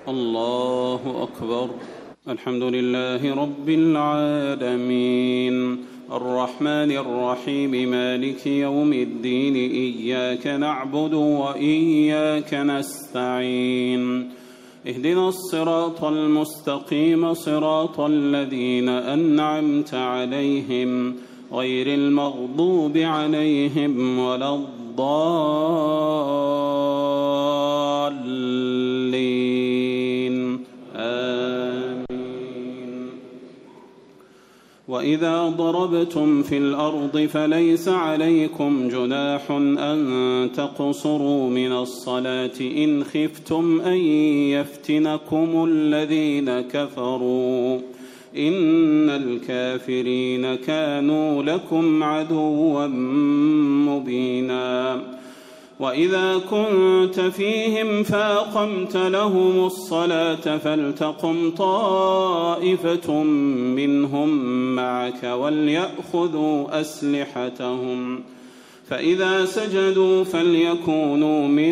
الله أكبر. الحمد لله رب العالمين الرحمن الرحيم مالك يوم الدين إياك نعبد وإياك نستعين اهدنا الصراط المستقيم صراط الذين أنعمت عليهم غير المغضوب عليهم ولا الضالين آمين. وإذا ضربتم في الأرض فليس عليكم جناح أن تقصروا من الصلاة إن خفتم أن يفتنكم الذين كفروا إن الكافرين كانوا لكم عدوا مبينا. وإذا كنت فيهم فأقمت لهم الصلاة فلتقم طائفة منهم معك وليأخذوا أسلحتهم فإذا سجدوا فليكونوا من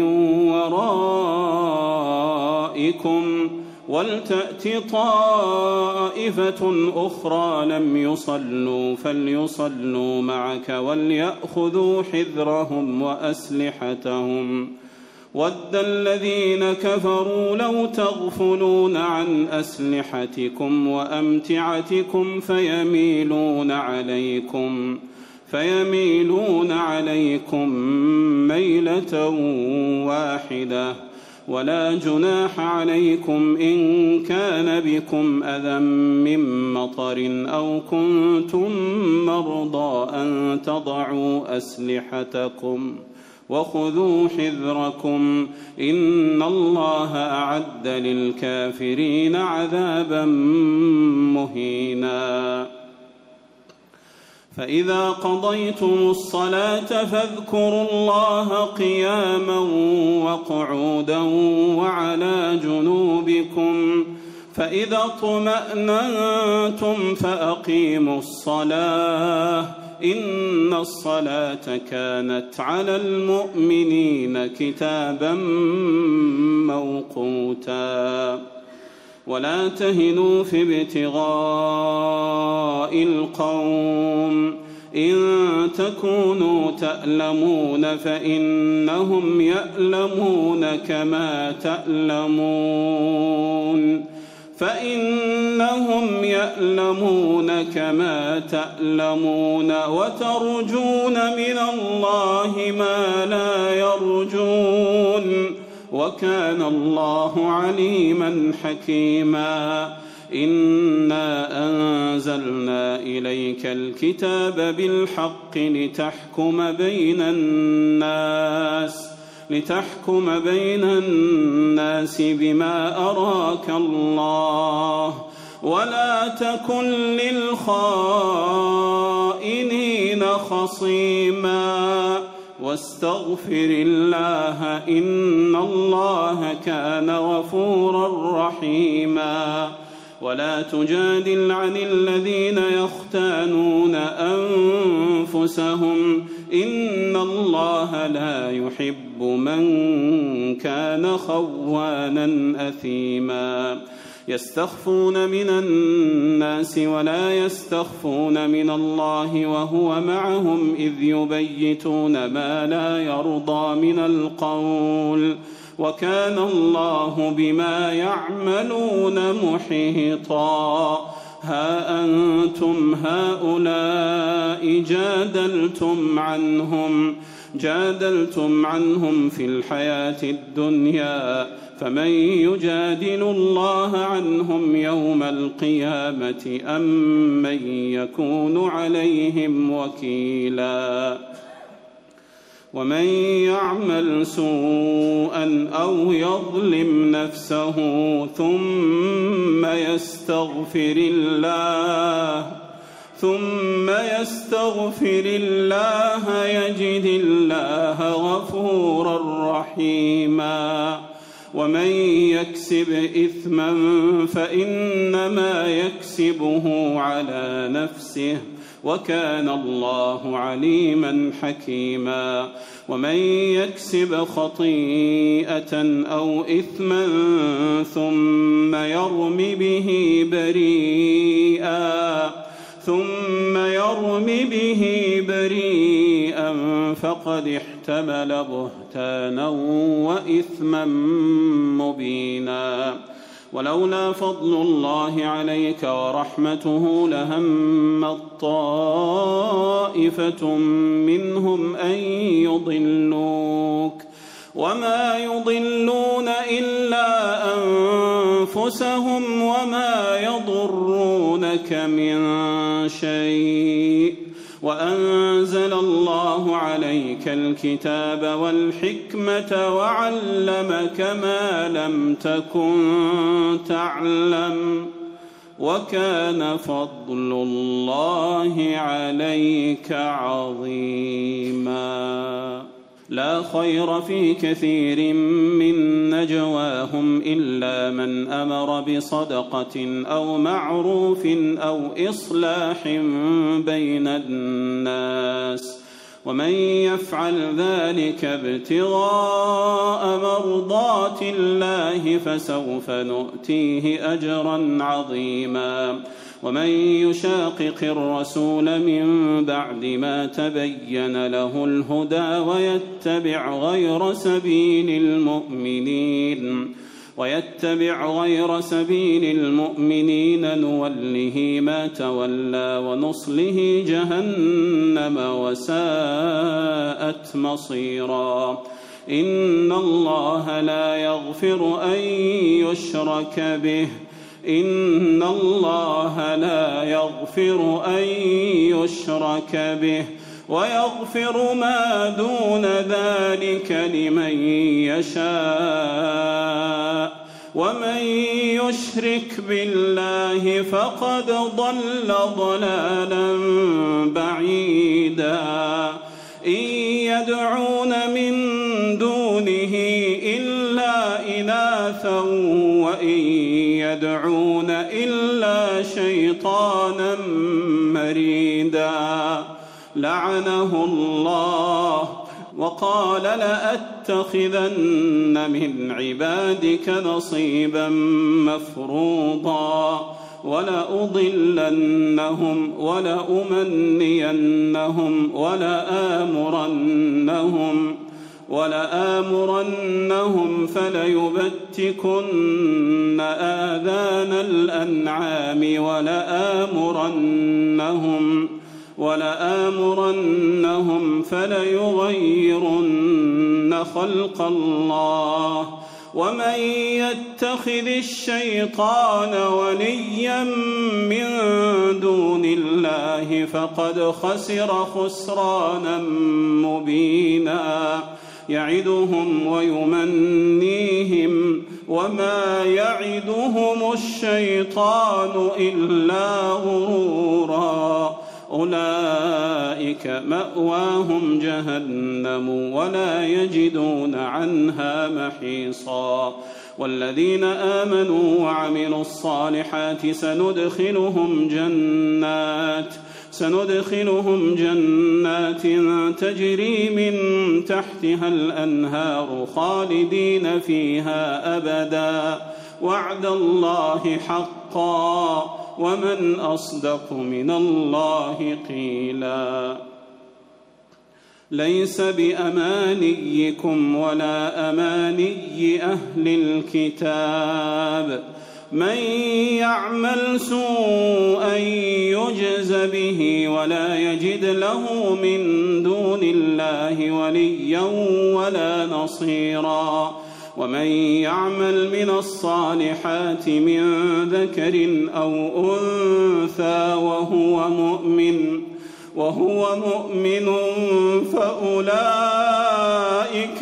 ورائكم ولتأت طائفة أخرى لم يصلوا فليصلوا معك وليأخذوا حذرهم وأسلحتهم ود الذين كفروا لو تغفلون عن أسلحتكم وأمتعتكم فيميلون عليكم ميلة واحدة ولا جناح عليكم إن كان بكم أذى من مطر أو كنتم مرضى أن تضعوا أسلحتكم وخذوا حذركم إن الله أعد للكافرين عذابا مهينا. فإذا قضيتم الصلاة فاذكروا الله قياما وقعودا وعلى جنوبكم فإذا اطمأننتم فأقيموا الصلاة إن الصلاة كانت على المؤمنين كتابا موقوتا. ولا تهنوا في ابتغاء القوم إن تكونوا تألمون فإنهم يألمون كما تألمون وترجون من الله ما لا يرجون وكان الله عليما حكيما. إنا أنزلنا إليك الكتاب بالحق لتحكم بين الناس بما أراك الله ولا تكن للخائنين خصيما واستغفر الله إن الله كان غفورا رحيما. ولا تجادل عن الذين يختانون أنفسهم إن الله لا يحب من كان خوانا أثيما. يستخفون من الناس ولا يستخفون من الله وهو معهم إذ يبيتون ما لا يرضى من القول وكان الله بما يعملون محيطا. ها أنتم هؤلاء جادلتم عنهم في الحياة الدنيا فمن يجادل الله عنهم يوم القيامة أم من يكون عليهم وكيلا. ومن يعمل سوءا أو يظلم نفسه ثم يستغفر الله يجد الله غفورا رحيما. ومن يكسب إثما فإنما يكسبه على نفسه وكان الله عليما حكيما. ومن يكسب خطيئة أو إثما ثم يرم به بريئا فقد احتمل بهتانا وإثما مبينا. ولولا فضل الله عليك ورحمته لهمت طائفة منهم أن يضلوك وما يضلون إلا أنفسهم وما يضرونك من شيء. وأنزل الله عليك الكتاب والحكمة وعلمك ما لم تكن تعلم وكان فضل الله عليك عظيما. لا خير في كثير من نجواهم إلا من أمر بصدقة أو معروف أو إصلاح بين الناس ومن يفعل ذلك ابتغاء مرضات الله فسوف نؤتيه أجرا عظيما. ومن يشاقق الرسول من بعد ما تبين له الهدى ويتبع غير سبيل المؤمنين نوله ما تولى ونصله جهنم وساءت مصيرا. إن الله لا يغفر أن يشرك به ويغفر ما دون ذلك لمن يشاء ومن يشرك بالله فقد ضل ضلالا بعيدا. إن يدعون من دونه إلا إناثا وإن يدعون إلا شيطانا مريدا لعنه الله وقال لأتخذن من عبادك نصيبا مفروضا ولأضلنهم ولأمنينهم ولآمرنهم فليبتكن آذان الأنعام ولآمرنهم فليغيرن خلق الله. ومن يتخذ الشيطان وليا من دون الله فقد خسر خسرانا مبينا. يعدهم ويمنيهم وما يعدهم الشيطان إلا غرورا. أولئك مأواهم جهنم ولا يجدون عنها محيصا. والذين آمنوا وعملوا الصالحات سندخلهم جنات تجري من تحتها الأنهار خالدين فيها أبدا وعد الله حقا ومن أصدق من الله قيلا. ليس بأمانيكم ولا أماني أهل الكتاب من يعمل سوءا يجز به ولا يجد له من دون الله وليا ولا نصيرا. ومن يعمل من الصالحات من ذكر أو أنثى وهو مؤمن فأولئك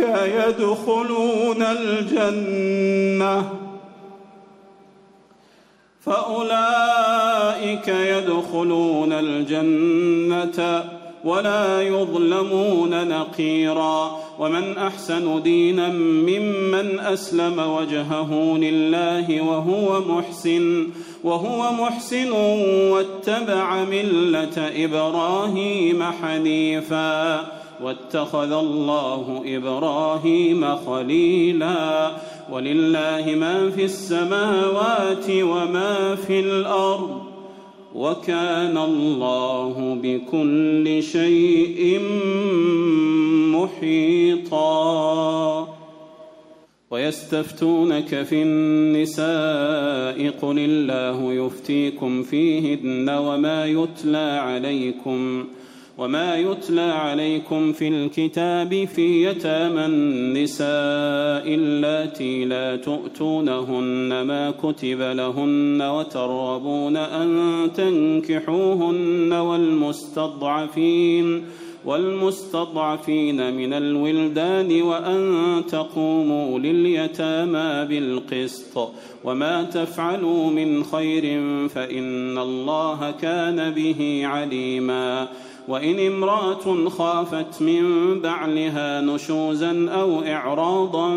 يدخلون الجنة ولا يظلمون نقيرا. ومن أحسن دينا ممن أسلم وجهه لله وهو محسن وهو محسن واتبع ملة إبراهيم حنيفا واتخذ الله إبراهيم خليلا ولله ما في السماوات وما في الأرض وكان الله بكل شيء محيطا. ويستفتونك في النساء قل الله يفتيكم فيهن وما يتلى عليكم في الكتاب في يتامى النساء اللاتي لا تؤتونهن ما كتب لهن وترغبون أن تنكحوهن والمستضعفين من الولدان وأن تقوموا لليتامى بالقسط وما تفعلوا من خير فإن الله كان به عليما. وإن امرأة خافت من بعلها نشوزا أو إعراضا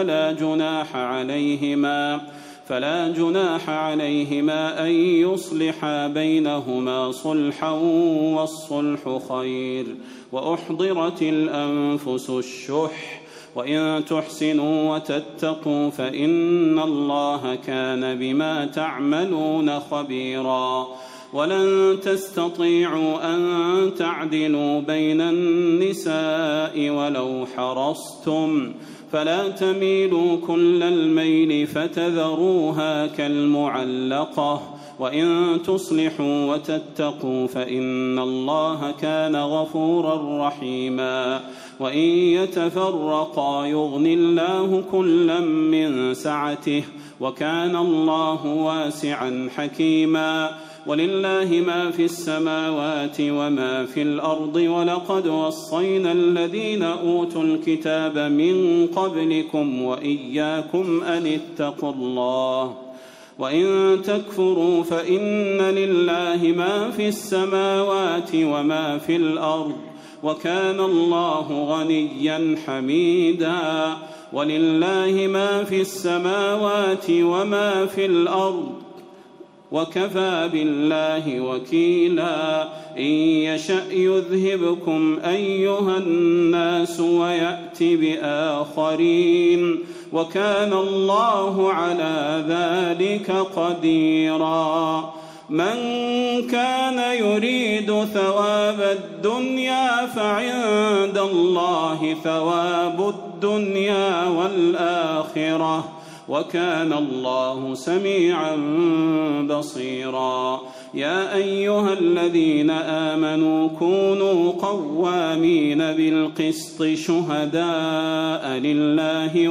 فلا جناح عليهما أن يصلحا بينهما صلحا والصلح خير. وأحضرت الأنفس الشح وإن تحسنوا وتتقوا فإن الله كان بما تعملون خبيرا. ولن تستطيعوا أن تعدلوا بين النساء ولو حرصتم فلا تميلوا كل الميل فتذروها كالمعلقة وإن تصلحوا وتتقوا فإن الله كان غفورا رحيما. وإن يتفرقا يغن الله كلا من سعته وكان الله واسعا حكيما. ولله ما في السماوات وما في الأرض ولقد وصينا الذين أوتوا الكتاب من قبلكم وإياكم أن اتقوا الله وإن تكفروا فإن لله ما في السماوات وما في الأرض وكان الله غنيا حميدا. ولله ما في السماوات وما في الأرض وكفى بالله وكيلا. إن يشأ يذهبكم أيها الناس ويأت بآخرين وكان الله على ذلك قديرا. من كان يريد ثواب الدنيا فعند الله ثواب الدنيا والآخرة وكان الله سميعا بصيرا. يا أيها الذين آمنوا كونوا قوامين بالقسط شهداء لله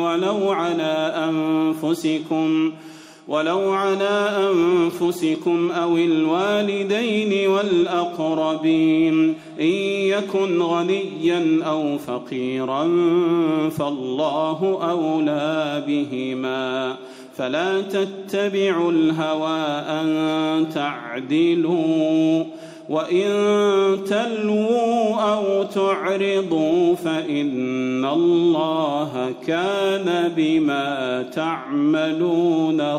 ولو على أنفسكم أو الوالدين والأقربين إن يكن غنيا أو فقيرا فالله أولى بهما فلا تتبعوا الهوى أن تعدلوا وإن تلووا أو تعرضوا فإن الله كان بما تعملون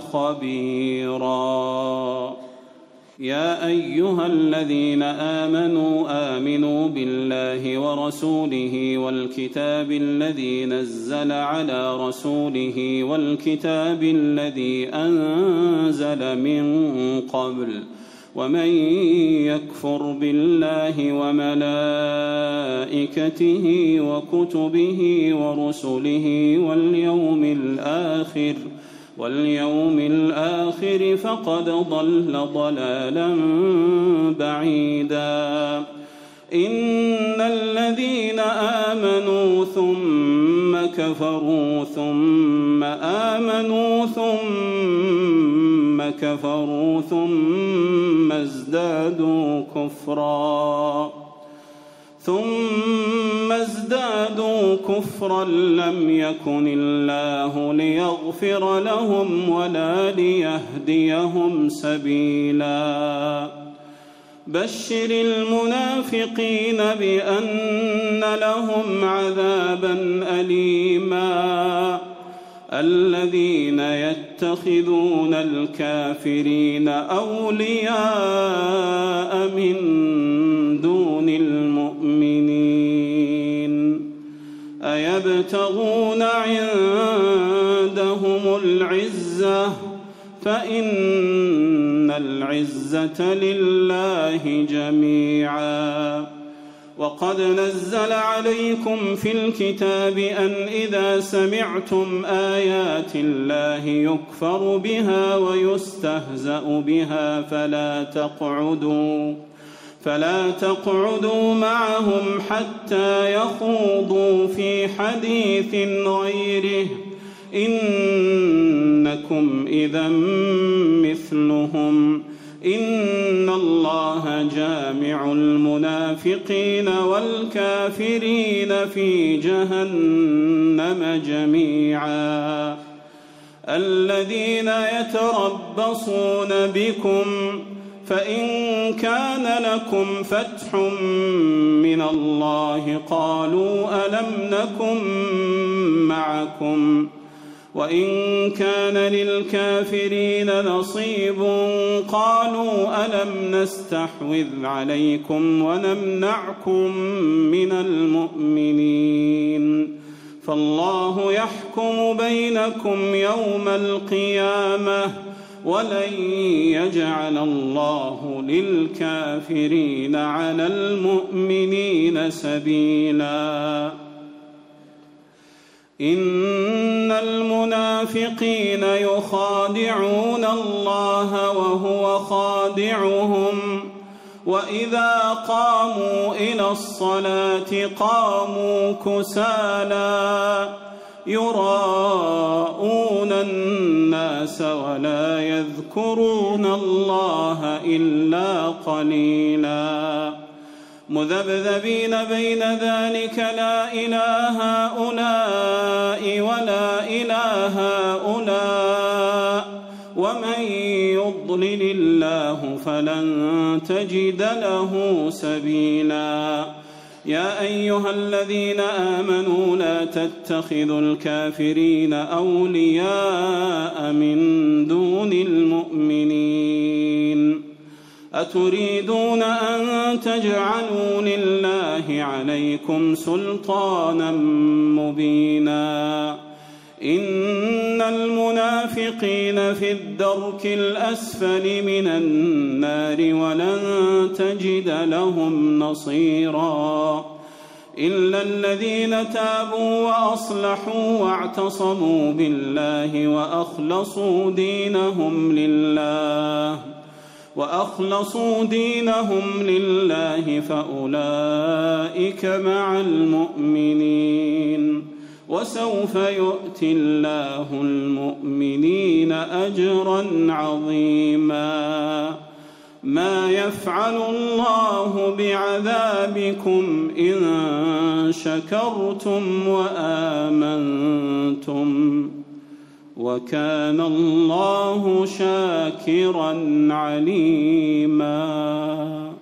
خبيرا. يا أيها الذين آمنوا بالله ورسوله والكتاب الذي نزل على رسوله والكتاب الذي أنزل من قبل ومن يكفر بالله وملائكته وكتبه ورسله واليوم الآخر فقد ضل ضلالا بعيدا. إن الذين آمنوا ثم كفروا ثم آمنوا ثم كفروا ثم ازدادوا كفرا لم يكن الله ليغفر لهم ولا ليهديهم سبيلا. بشر المنافقين بأن لهم عذابا أليما. الذين يتخذون الكافرين أولياء من دون المؤمنين أيبتغون عندهم العزة فإن العزة لله جميعا. وقد نزل عليكم في الكتاب أن إذا سمعتم آيات الله يكفر بها ويستهزأ بها فلا تقعدوا معهم حتى يخوضوا في حديث غيره إنكم إذا مثلهم إن الله جامع المنافقين والكافرين في جهنم جميعا. الذين يتربصون بكم فإن كان لكم فتح من الله قالوا ألم نكن معكم وإن كان للكافرين نصيب قالوا ألم نستحوذ عليكم ونمنعكم من المؤمنين فالله يحكم بينكم يوم القيامة ولن يجعل الله للكافرين على المؤمنين سبيلا. إن المنافقين يخادعون الله وهو خادعهم وإذا قاموا إلى الصلاة قاموا كسالى يراءون الناس ولا يذكرون الله إلا قليلا مذبذبين بين ذلك لا إله هؤلاء ولا إله هؤلاء ومن يضلل الله فلن تجد له سبيلا. يا أيها الذين آمنوا لا تتخذوا الكافرين أولياء من دون المؤمنين أتريدون أن تجعلوا لله عليكم سلطانا مبينا إن المنافقين في الدرك الأسفل من النار ولن تجد لهم نصيرا إلا الذين تابوا وأصلحوا واعتصموا بالله وأخلصوا دينهم لله فأولئك مع المؤمنين وسوف يؤتي الله المؤمنين أجرا عظيما. ما يفعل الله بعذابكم إن شكرتم وآمنتم وكان الله شاكرا عليما.